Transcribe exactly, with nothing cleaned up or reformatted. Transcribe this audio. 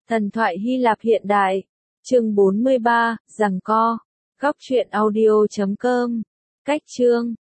Thần thoại Hy Lạp hiện đại. Chương bốn mươi ba, giằng co. Góc truyện audio chấm com. Cách chương.